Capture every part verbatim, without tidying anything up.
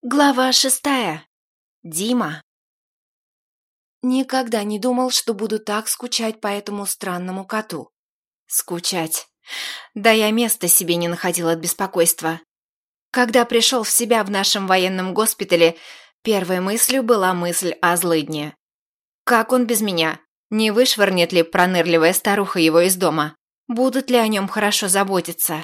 Глава шестая. Дима. Никогда не думал, что буду так скучать по этому странному коту. Скучать. Да я места себе не находила от беспокойства. Когда пришел в себя в нашем военном госпитале, первой мыслью была мысль о злыдне. Как он без меня? Не вышвырнет ли пронырливая старуха его из дома? Будут ли о нем хорошо заботиться?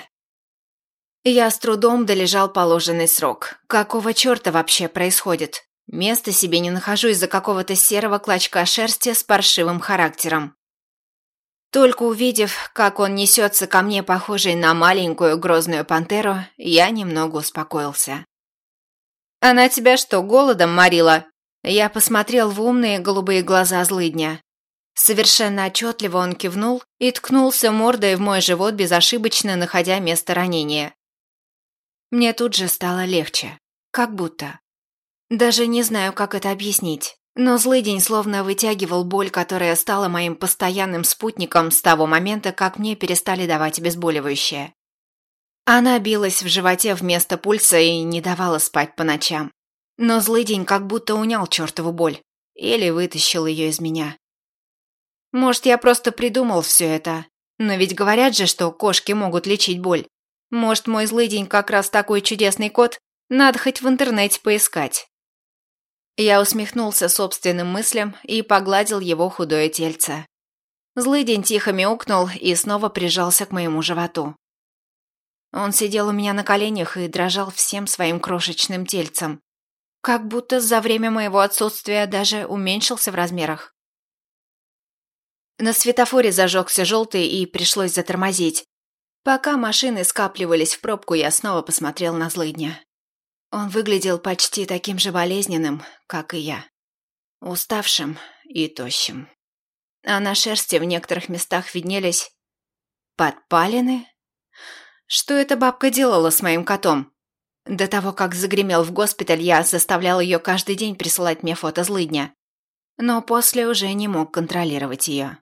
Я с трудом долежал положенный срок. Какого черта вообще происходит? Места себе не нахожу из-за какого-то серого клочка шерсти с паршивым характером. Только увидев, как он несется ко мне, похожий на маленькую грозную пантеру, я немного успокоился. «Она тебя что, голодом морила?» Я посмотрел в умные голубые глаза злыдня. Совершенно отчетливо он кивнул и ткнулся мордой в мой живот, безошибочно находя место ранения. Мне тут же стало легче. Как будто. Даже не знаю, как это объяснить. Но злыдень словно вытягивал боль, которая стала моим постоянным спутником с того момента, как мне перестали давать обезболивающее. Она билась в животе вместо пульса и не давала спать по ночам. Но злыдень как будто унял чертову боль. Или вытащил ее из меня. Может, я просто придумал все это. Но ведь говорят же, что кошки могут лечить боль. Может, мой злыдень как раз такой чудесный кот? Надо хоть в интернете поискать. Я усмехнулся собственным мыслям и погладил его худое тельце. Злыдень тихо мяукнул и снова прижался к моему животу. Он сидел у меня на коленях и дрожал всем своим крошечным тельцем. Как будто за время моего отсутствия даже уменьшился в размерах. На светофоре зажегся желтый и пришлось затормозить. Пока машины скапливались в пробку, я снова посмотрел на злыдня. Он выглядел почти таким же болезненным, как и я. Уставшим и тощим. А на шерсти в некоторых местах виднелись подпалины. Что эта бабка делала с моим котом? До того, как загремел в госпиталь, я заставлял ее каждый день присылать мне фото злыдня. Но после уже не мог контролировать ее.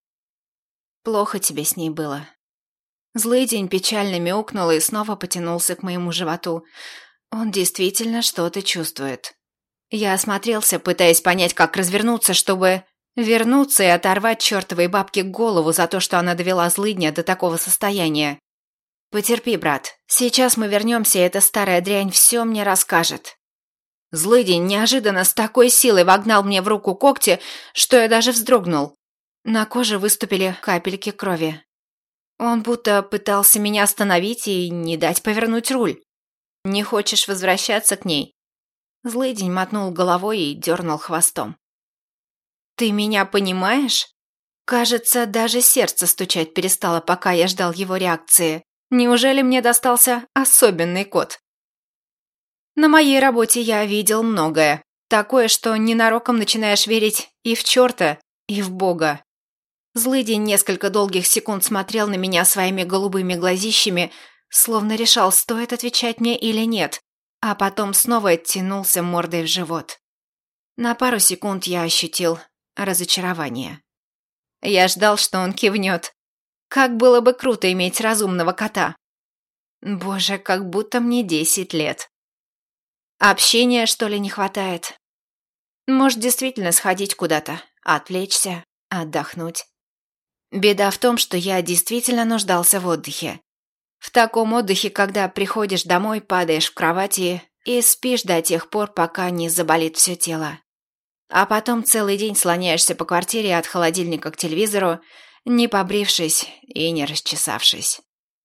Плохо тебе с ней было. Злыдень печально мяукнул и снова потянулся к моему животу. Он действительно что-то чувствует. Я осмотрелся, пытаясь понять, как развернуться, чтобы вернуться и оторвать чертовой бабке голову за то, что она довела злыдня до такого состояния. Потерпи, брат. Сейчас мы вернемся, и эта старая дрянь все мне расскажет. Злыдень неожиданно с такой силой вогнал мне в руку когти, что я даже вздрогнул. На коже выступили капельки крови. Он будто пытался меня остановить и не дать повернуть руль. «Не хочешь возвращаться к ней?» Злыдень мотнул головой и дернул хвостом. «Ты меня понимаешь?» Кажется, даже сердце стучать перестало, пока я ждал его реакции. Неужели мне достался особенный кот? На моей работе я видел многое. Такое, что ненароком начинаешь верить и в черта, и в Бога. Злыдень несколько долгих секунд смотрел на меня своими голубыми глазищами, словно решал, стоит отвечать мне или нет, а потом снова оттянулся мордой в живот. На пару секунд я ощутил разочарование. Я ждал, что он кивнет. Как было бы круто иметь разумного кота. Боже, как будто мне десять лет. Общения, что ли, не хватает? Может, действительно сходить куда-то, отвлечься, отдохнуть. Беда в том, что я действительно нуждался в отдыхе. В таком отдыхе, когда приходишь домой, падаешь в кровати и спишь до тех пор, пока не заболит все тело. А потом целый день слоняешься по квартире от холодильника к телевизору, не побрившись и не расчесавшись.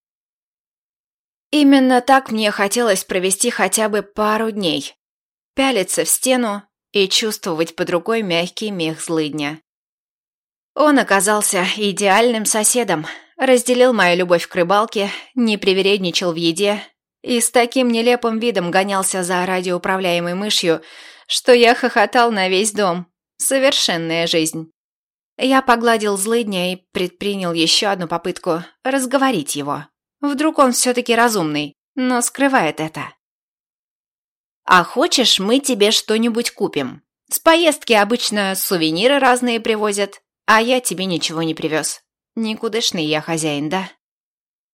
Именно так мне хотелось провести хотя бы пару дней. Пялиться в стену и чувствовать под рукой мягкий мех злыдня. Он оказался идеальным соседом, разделил мою любовь к рыбалке, не привередничал в еде и с таким нелепым видом гонялся за радиоуправляемой мышью, что я хохотал на весь дом. Совершенная жизнь. Я погладил злыдня и предпринял еще одну попытку разговорить его. Вдруг он все-таки разумный, но скрывает это. «А хочешь, мы тебе что-нибудь купим? С поездки обычно сувениры разные привозят. А я тебе ничего не привез. Никудышный я хозяин, да?»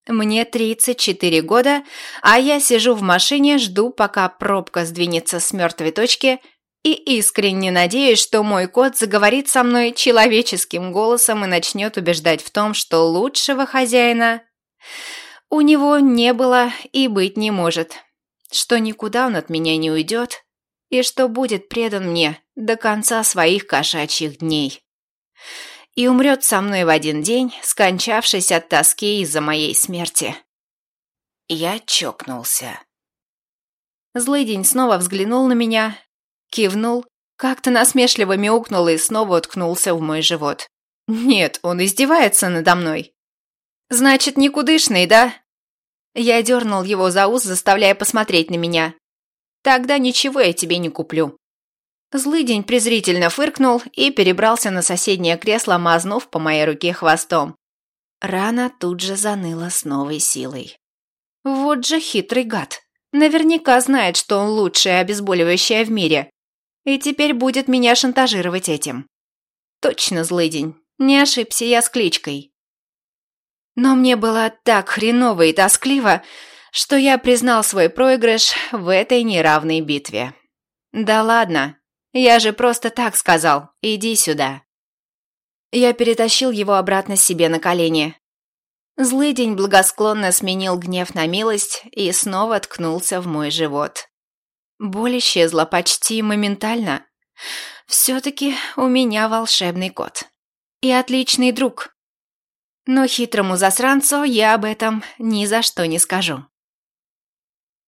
Мне тридцать четыре года, а я сижу в машине, жду, пока пробка сдвинется с мертвой точки, и искренне надеюсь, что мой кот заговорит со мной человеческим голосом и начнет убеждать в том, что лучшего хозяина у него не было и быть не может, что никуда он от меня не уйдет и что будет предан мне до конца своих кошачьих дней. И умрет со мной в один день, скончавшись от тоски из-за моей смерти. Я чокнулся. Злыдень снова взглянул на меня, кивнул, как-то насмешливо мяукнул и снова уткнулся в мой живот. Нет, он издевается надо мной. Значит, никудышный, да? Я дернул его за ус, заставляя посмотреть на меня. Тогда ничего я тебе не куплю. Злыдень презрительно фыркнул и перебрался на соседнее кресло, мазнув по моей руке хвостом. Рана тут же заныла с новой силой. Вот же хитрый гад. Наверняка знает, что он лучшее обезболивающее в мире. И теперь будет меня шантажировать этим. Точно, Злыдень. Не ошибся я с кличкой. Но мне было так хреново и тоскливо, что я признал свой проигрыш в этой неравной битве. Да ладно. Я же просто так сказал, иди сюда. Я перетащил его обратно себе на колени. Злыдень благосклонно сменил гнев на милость и снова ткнулся в мой живот. Боль исчезла почти моментально. Все-таки у меня волшебный кот. И отличный друг. Но хитрому засранцу я об этом ни за что не скажу.